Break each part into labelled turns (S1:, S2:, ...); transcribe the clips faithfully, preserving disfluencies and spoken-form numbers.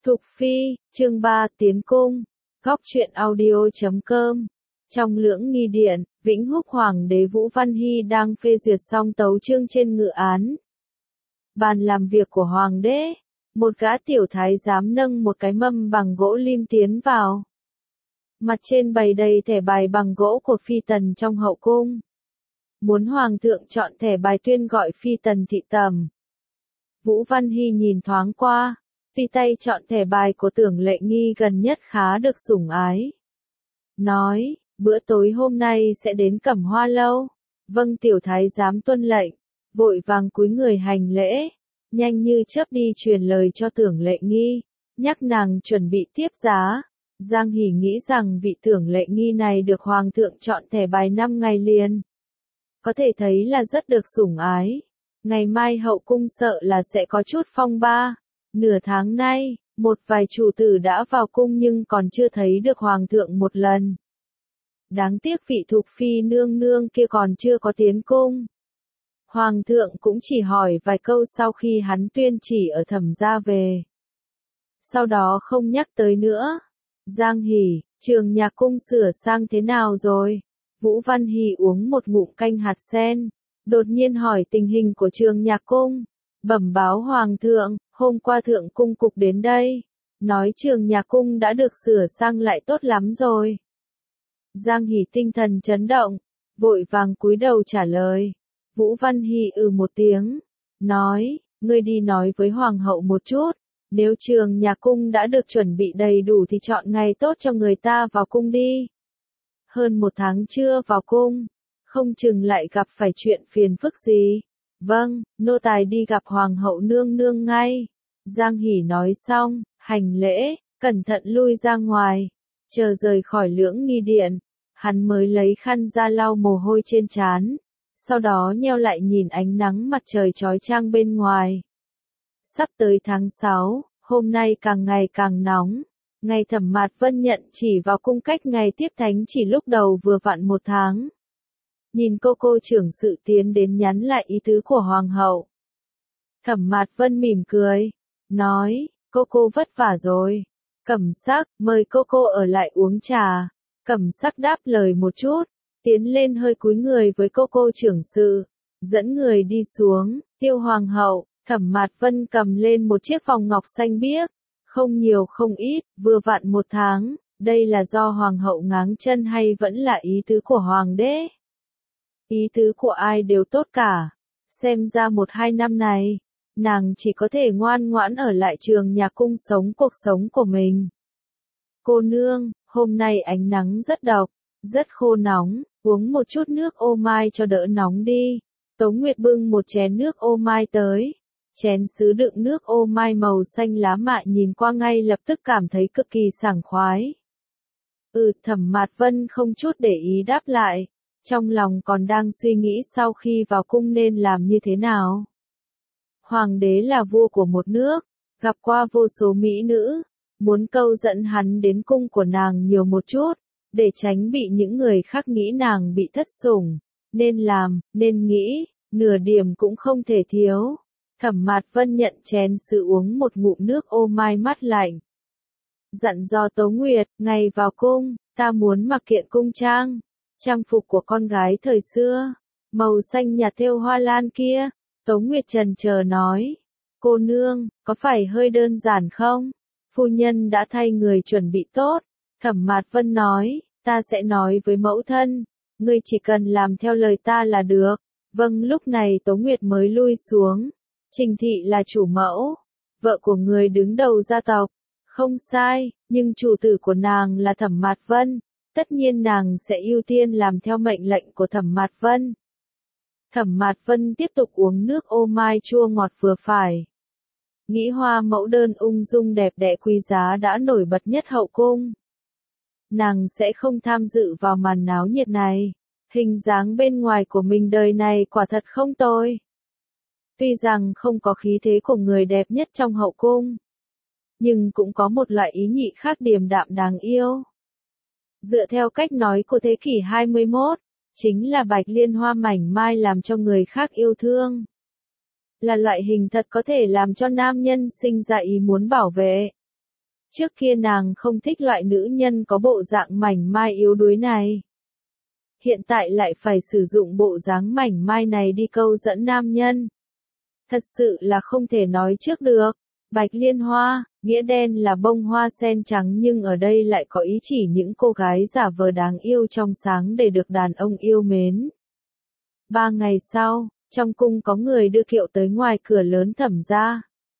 S1: Thục Phi, chương ba, Tiến Cung, góc truyện audio chấm com. Trong lưỡng nghi điện, Vĩnh Húc Hoàng đế Vũ Văn Hy đang phê duyệt xong tấu chương trên ngự án. Bàn làm việc của Hoàng đế, một gã tiểu thái giám nâng một cái mâm bằng gỗ lim tiến vào. Mặt trên bày đầy thẻ bài bằng gỗ của phi tần trong hậu cung. Muốn Hoàng thượng chọn thẻ bài tuyên gọi phi tần thị tẩm. Vũ Văn Hy nhìn thoáng qua, tùy tay chọn thẻ bài của Tưởng Lệ Nghi gần nhất khá được sủng ái. Nói, bữa tối hôm nay sẽ đến Cẩm Hoa lâu. Vâng, tiểu thái giám tuân lệnh, vội vàng cúi người hành lễ, nhanh như chớp đi truyền lời cho Tưởng Lệ Nghi, nhắc nàng chuẩn bị tiếp giá. Giang Hỉ nghĩ rằng vị Tưởng Lệ Nghi này được Hoàng thượng chọn thẻ bài năm ngày liền. Có thể thấy là rất được sủng ái. Ngày mai hậu cung sợ là sẽ có chút phong ba. Nửa tháng nay, một vài chủ tử đã vào cung nhưng còn chưa thấy được Hoàng thượng một lần. Đáng tiếc vị Thục Phi nương nương kia còn chưa có tiến cung. Hoàng thượng cũng chỉ hỏi vài câu sau khi hắn tuyên chỉ ở Thẩm gia về. Sau đó không nhắc tới nữa. Giang Hỉ, Trường Nhạc cung sửa sang thế nào rồi? Vũ Văn Hy uống một ngụm canh hạt sen, đột nhiên hỏi tình hình của Trường Nhạc cung. Bẩm báo Hoàng thượng, hôm qua thượng cung cục đến đây, nói Trường Nhạc cung đã được sửa sang lại tốt lắm rồi. Giang Hỉ tinh thần chấn động, vội vàng cúi đầu trả lời. Vũ Văn Hy ừ một tiếng, nói, ngươi đi nói với Hoàng hậu một chút, nếu Trường Nhạc cung đã được chuẩn bị đầy đủ thì chọn ngày tốt cho người ta vào cung đi. Hơn một tháng chưa vào cung, không chừng lại gặp phải chuyện phiền phức gì. Vâng, nô tài đi gặp Hoàng hậu nương nương ngay. Giang Hỉ nói xong, hành lễ, cẩn thận lui ra ngoài. Chờ rời khỏi lưỡng nghi điện, hắn mới lấy khăn ra lau mồ hôi trên trán. Sau đó nheo lại nhìn ánh nắng mặt trời chói chang bên ngoài. Sắp tới tháng sáu, hôm nay càng ngày càng nóng. Ngày Thẩm Mạt Vân nhận chỉ vào cung cách ngày tiếp thánh chỉ lúc đầu vừa vặn một tháng. Nhìn cô cô trưởng sự tiến đến nhắn lại ý tứ của Hoàng hậu. Thẩm Mạt Vân mỉm cười, nói, cô cô vất vả rồi. Cẩm Sắc, mời cô cô ở lại uống trà. Cẩm Sắc đáp lời một chút, tiến lên hơi cúi người với cô cô trưởng sự, dẫn người đi xuống. Tiêu Hoàng hậu, Thẩm Mạt Vân cầm lên một chiếc vòng ngọc xanh biếc, không nhiều không ít, vừa vặn một tháng. Đây là do Hoàng hậu ngáng chân hay vẫn là ý tứ của Hoàng đế? Ý tứ của ai đều tốt cả. Xem ra một hai năm này, nàng chỉ có thể ngoan ngoãn ở lại Trường Nhạc cung sống cuộc sống của mình. Cô nương, hôm nay ánh nắng rất độc, rất khô nóng, uống một chút nước ô mai cho đỡ nóng đi. Tống Nguyệt bưng một chén nước ô mai tới. Chén sứ đựng nước ô mai màu xanh lá mạ nhìn qua ngay lập tức cảm thấy cực kỳ sảng khoái. Ừ, Thẩm Mạt Vân không chút để ý đáp lại. Trong lòng còn đang suy nghĩ sau khi vào cung nên làm như thế nào. Hoàng đế là vua của một nước, gặp qua vô số mỹ nữ, muốn câu dẫn hắn đến cung của nàng nhiều một chút, để tránh bị những người khác nghĩ nàng bị thất sủng, nên làm, nên nghĩ, nửa điểm cũng không thể thiếu. Thẩm Mạt Vân nhận chén sứ uống một ngụm nước ô mai mát lạnh. Dặn dò Tố Nguyệt, ngày vào cung, ta muốn mặc kiện cung trang. Trang phục của con gái thời xưa, màu xanh nhạt thêu hoa lan kia. Tố Nguyệt trần chờ nói, cô nương, có phải hơi đơn giản không? Phu nhân đã thay người chuẩn bị tốt. Thẩm Mạt Vân nói, ta sẽ nói với mẫu thân, ngươi chỉ cần làm theo lời ta là được. Vâng, lúc này Tố Nguyệt mới lui xuống. Trình thị là chủ mẫu, vợ của người đứng đầu gia tộc, không sai, nhưng chủ tử của nàng là Thẩm Mạt Vân. Tất nhiên nàng sẽ ưu tiên làm theo mệnh lệnh của Thẩm Mạt Vân. Thẩm Mạt Vân tiếp tục uống nước ô mai chua ngọt vừa phải. Nghĩ hoa mẫu đơn ung dung đẹp đẽ quý giá đã nổi bật nhất hậu cung. Nàng sẽ không tham dự vào màn náo nhiệt này. Hình dáng bên ngoài của mình đời này quả thật không tồi. Tuy rằng không có khí thế của người đẹp nhất trong hậu cung, nhưng cũng có một loại ý nhị khác điềm đạm đáng yêu. Dựa theo cách nói của thế kỷ hai mươi mốt, chính là bạch liên hoa mảnh mai làm cho người khác yêu thương. Là loại hình thật có thể làm cho nam nhân sinh ra ý muốn bảo vệ. Trước kia nàng không thích loại nữ nhân có bộ dạng mảnh mai yếu đuối này. Hiện tại lại phải sử dụng bộ dáng mảnh mai này đi câu dẫn nam nhân. Thật sự là không thể nói trước được. Bạch liên hoa, nghĩa đen là bông hoa sen trắng nhưng ở đây lại có ý chỉ những cô gái giả vờ đáng yêu trong sáng để được đàn ông yêu mến. Ba ngày sau, trong cung có người đưa kiệu tới ngoài cửa lớn Thẩm gia.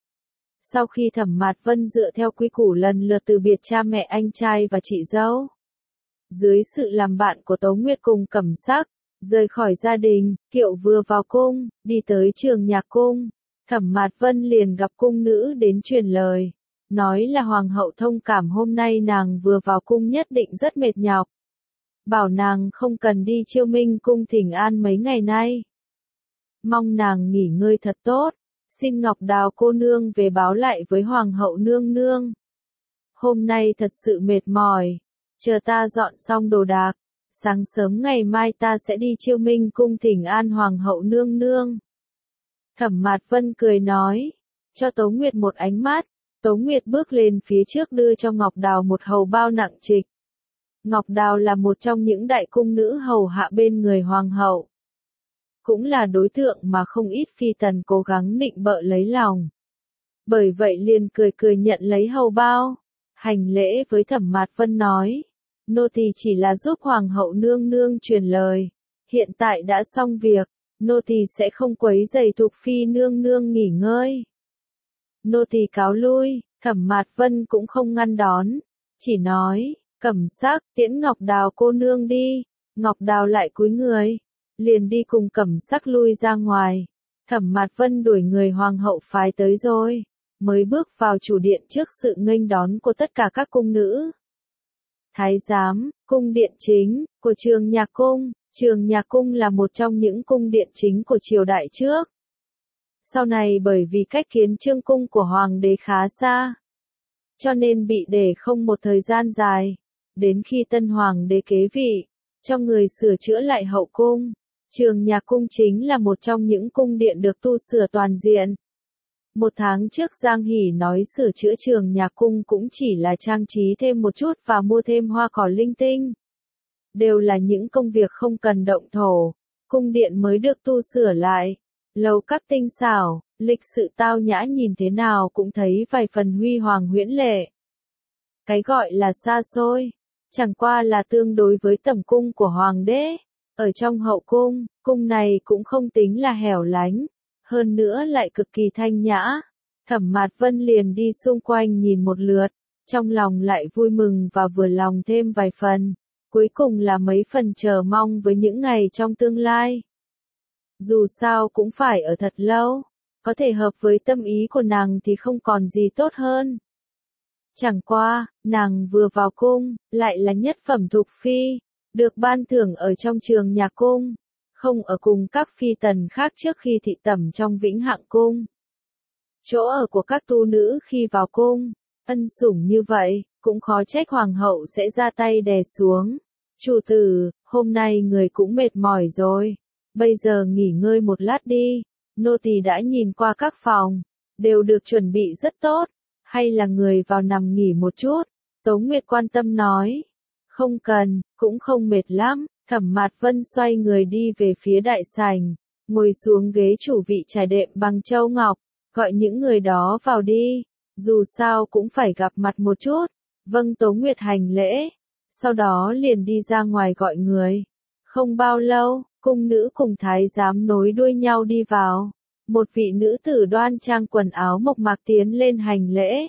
S1: Sau khi Thẩm Mạt Vân dựa theo quy củ lần lượt từ biệt cha mẹ anh trai và chị dâu, dưới sự làm bạn của Tố Nguyệt cùng Cẩm Sắc, rời khỏi gia đình, kiệu vừa vào cung, đi tới Trường Nhạc cung, Thẩm Mạt Vân liền gặp cung nữ đến truyền lời, nói là hoàng hậu thông cảm hôm nay nàng vừa vào cung nhất định rất mệt nhọc, bảo nàng không cần đi Chiêu Minh cung thỉnh an mấy ngày nay, mong nàng nghỉ ngơi thật tốt, xin Ngọc Đào cô nương về báo lại với hoàng hậu nương nương. Hôm nay thật sự mệt mỏi, chờ ta dọn xong đồ đạc, sáng sớm ngày mai ta sẽ đi Chiêu Minh cung thỉnh an hoàng hậu nương nương. Thẩm Mạt Vân cười nói, cho Tố Nguyệt một ánh mắt, Tố Nguyệt bước lên phía trước đưa cho Ngọc Đào một hầu bao nặng trịch. Ngọc Đào là một trong những đại cung nữ hầu hạ bên người hoàng hậu. Cũng là đối tượng mà không ít phi tần cố gắng nịnh bợ lấy lòng. Bởi vậy liền cười cười nhận lấy hầu bao, hành lễ với Thẩm Mạt Vân nói, nô tỳ chỉ là giúp hoàng hậu nương nương truyền lời, hiện tại đã xong việc, nô tỳ sẽ không quấy rầy Thục phi nương nương nghỉ ngơi. Nô tỳ cáo lui, Thẩm Mạt Vân cũng không ngăn đón, chỉ nói, Cẩm Sắc, tiễn Ngọc Đào cô nương đi, Ngọc Đào lại cúi người, liền đi cùng Cẩm Sắc lui ra ngoài. Thẩm Mạt Vân đuổi người hoàng hậu phái tới rồi, mới bước vào chủ điện trước sự nghênh đón của tất cả các cung nữ. Thái giám, cung điện chính, của Trường Nhạc cung, Trường Nhạc cung là một trong những cung điện chính của triều đại trước. Sau này bởi vì cách kiến trương cung của hoàng đế khá xa, cho nên bị để không một thời gian dài, đến khi tân hoàng đế kế vị, cho người sửa chữa lại hậu cung. Trường Nhạc cung chính là một trong những cung điện được tu sửa toàn diện. Một tháng trước Giang Hỷ nói sửa chữa Trường Nhạc cung cũng chỉ là trang trí thêm một chút và mua thêm hoa cỏ linh tinh. Đều là những công việc không cần động thổ, cung điện mới được tu sửa lại. Lầu các tinh xảo, lịch sự tao nhã nhìn thế nào cũng thấy vài phần huy hoàng huyễn lệ. Cái gọi là xa xôi, chẳng qua là tương đối với tẩm cung của hoàng đế. Ở trong hậu cung, cung này cũng không tính là hẻo lánh, hơn nữa lại cực kỳ thanh nhã. Thẩm Mạt Vân liền đi xung quanh nhìn một lượt, trong lòng lại vui mừng và vừa lòng thêm vài phần, cuối cùng là mấy phần chờ mong với những ngày trong tương lai. Dù sao cũng phải ở thật lâu, có thể hợp với tâm ý của nàng thì không còn gì tốt hơn. Chẳng qua, nàng vừa vào cung, lại là nhất phẩm Thục phi, được ban thưởng ở trong Trường Nhạc cung, không ở cùng các phi tần khác trước khi thị tẩm trong Vĩnh Hạng cung. Chỗ ở của các tu nữ khi vào cung, ân sủng như vậy, cũng khó trách hoàng hậu sẽ ra tay đè xuống. Chủ tử, hôm nay người cũng mệt mỏi rồi, bây giờ nghỉ ngơi một lát đi, nô tỳ đã nhìn qua các phòng, đều được chuẩn bị rất tốt, hay là người vào nằm nghỉ một chút, Tố Nguyệt quan tâm nói. Không cần, cũng không mệt lắm, Thẩm Mạt Vân xoay người đi về phía đại sảnh, ngồi xuống ghế chủ vị trải đệm bằng châu ngọc, gọi những người đó vào đi, dù sao cũng phải gặp mặt một chút. Vâng, Tố Nguyệt hành lễ, sau đó liền đi ra ngoài gọi người. Không bao lâu, cung nữ cùng thái giám nối đuôi nhau đi vào, một vị nữ tử đoan trang quần áo mộc mạc tiến lên hành lễ.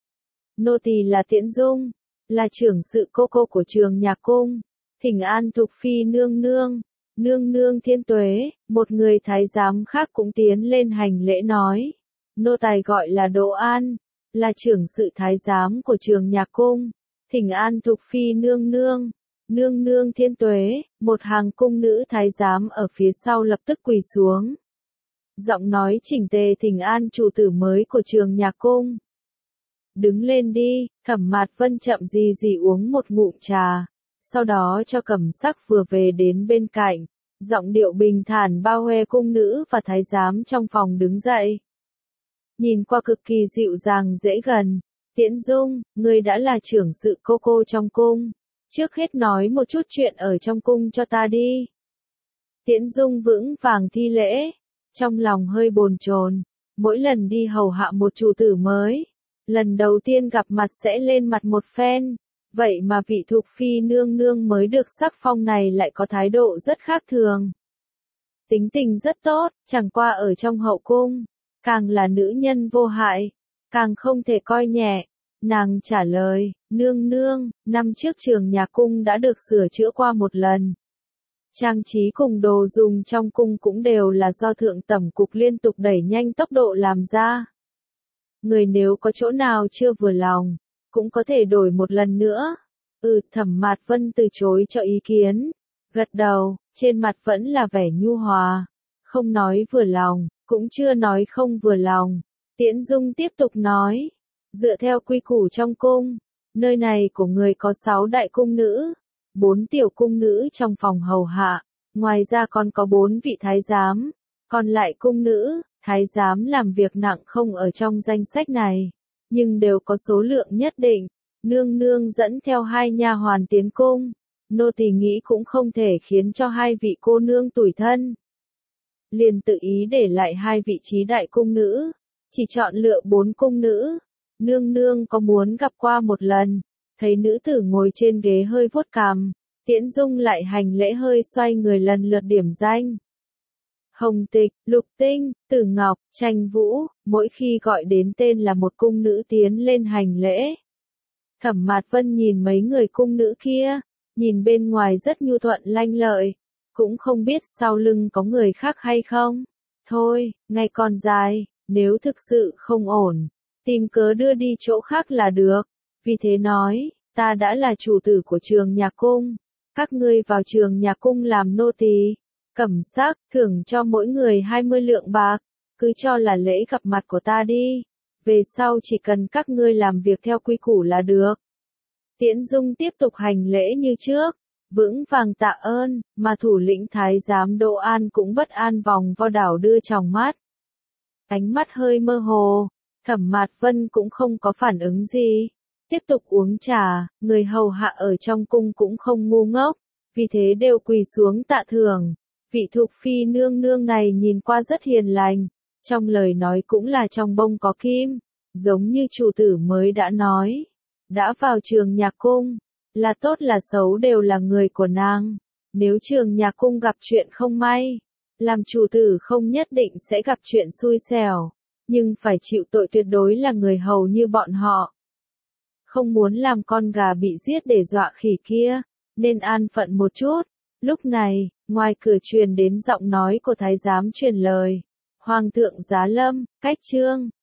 S1: Nô tỳ là Tiễn Dung, là trưởng sự cô cô của Trường Nhạc cung, thỉnh an Thục phi nương nương, nương nương thiên tuế. Một người thái giám khác cũng tiến lên hành lễ nói, nô tài gọi là Đỗ An, là trưởng sự thái giám của Trường Nhạc cung, thỉnh an Thục phi nương nương, nương nương thiên tuế. Một hàng cung nữ thái giám ở phía sau lập tức quỳ xuống, giọng nói chỉnh tề thỉnh an chủ tử mới của Trường Nhạc cung. Đứng lên đi, Thẩm Mạt Vân chậm gì gì uống một ngụm trà, sau đó cho Cẩm Sắc vừa về đến bên cạnh, giọng điệu bình thản bao hoe cung nữ và thái giám trong phòng đứng dậy. Nhìn qua cực kỳ dịu dàng dễ gần, Tiễn Dung, ngươi đã là trưởng sự cô cô trong cung. Trước hết nói một chút chuyện ở trong cung cho ta đi. Tiễn Dung vững vàng thi lễ, trong lòng hơi bồn chồn. Mỗi lần đi hầu hạ một chủ tử mới, lần đầu tiên gặp mặt sẽ lên mặt một phen. Vậy mà vị Thục Phi nương nương mới được sắc phong này lại có thái độ rất khác thường. Tính tình rất tốt, chẳng qua ở trong hậu cung, càng là nữ nhân vô hại, càng không thể coi nhẹ. Nàng trả lời, nương nương, năm trước trường nhà cung đã được sửa chữa qua một lần. Trang trí cùng đồ dùng trong cung cũng đều là do thượng tẩm cục liên tục đẩy nhanh tốc độ làm ra. Người nếu có chỗ nào chưa vừa lòng, cũng có thể đổi một lần nữa. Ừ, Thẩm Mạt Vân từ chối cho ý kiến, gật đầu, trên mặt vẫn là vẻ nhu hòa, không nói vừa lòng, cũng chưa nói không vừa lòng. Tiễn Dung tiếp tục nói, dựa theo quy củ trong cung, nơi này của người có sáu đại cung nữ, bốn tiểu cung nữ trong phòng hầu hạ, ngoài ra còn có bốn vị thái giám, còn lại cung nữ, thái giám làm việc nặng không ở trong danh sách này, nhưng đều có số lượng nhất định. Nương nương dẫn theo hai nha hoàn tiến cung, nô tỳ nghĩ cũng không thể khiến cho hai vị cô nương tủi thân. Liền tự ý để lại hai vị trí đại cung nữ, chỉ chọn lựa bốn cung nữ. Nương nương có muốn gặp qua một lần, thấy nữ tử ngồi trên ghế hơi vuốt cằm, Tiễn Dung lại hành lễ hơi xoay người lần lượt điểm danh. Hồng Tịch, Lục Tinh, Tử Ngọc, Tranh Vũ, mỗi khi gọi đến tên là một cung nữ tiến lên hành lễ. Thẩm Mạt Vân nhìn mấy người cung nữ kia, nhìn bên ngoài rất nhu thuận lanh lợi, cũng không biết sau lưng có người khác hay không. Thôi, ngày còn dài, nếu thực sự không ổn, tìm cớ đưa đi chỗ khác là được. Vì thế nói, ta đã là chủ tử của trường nhà cung, các ngươi vào trường nhà cung làm nô tỳ, cẩm sắc, thưởng cho mỗi người hai mươi lượng bạc, cứ cho là lễ gặp mặt của ta đi. Về sau chỉ cần các ngươi làm việc theo quy củ là được. Tiễn Dung tiếp tục hành lễ như trước, vững vàng tạ ơn, mà thủ lĩnh thái giám Đỗ An cũng bất an vòng vo đảo đưa tròng mắt. Ánh mắt hơi mơ hồ, Thẩm Mạt Vân cũng không có phản ứng gì. Tiếp tục uống trà, người hầu hạ ở trong cung cũng không ngu ngốc, vì thế đều quỳ xuống tạ thưởng. Vị Thục Phi nương nương này nhìn qua rất hiền lành, trong lời nói cũng là trong bông có kim, giống như chủ tử mới đã nói. Đã vào trường nhà cung, là tốt là xấu đều là người của nàng. Nếu trường nhà cung gặp chuyện không may, làm chủ tử không nhất định sẽ gặp chuyện xui xẻo, nhưng phải chịu tội tuyệt đối là người hầu như bọn họ. Không muốn làm con gà bị giết để dọa khỉ kia, nên an phận một chút. Lúc này, ngoài cửa truyền đến giọng nói của thái giám truyền lời. Hoàng thượng giá lâm, cách trương,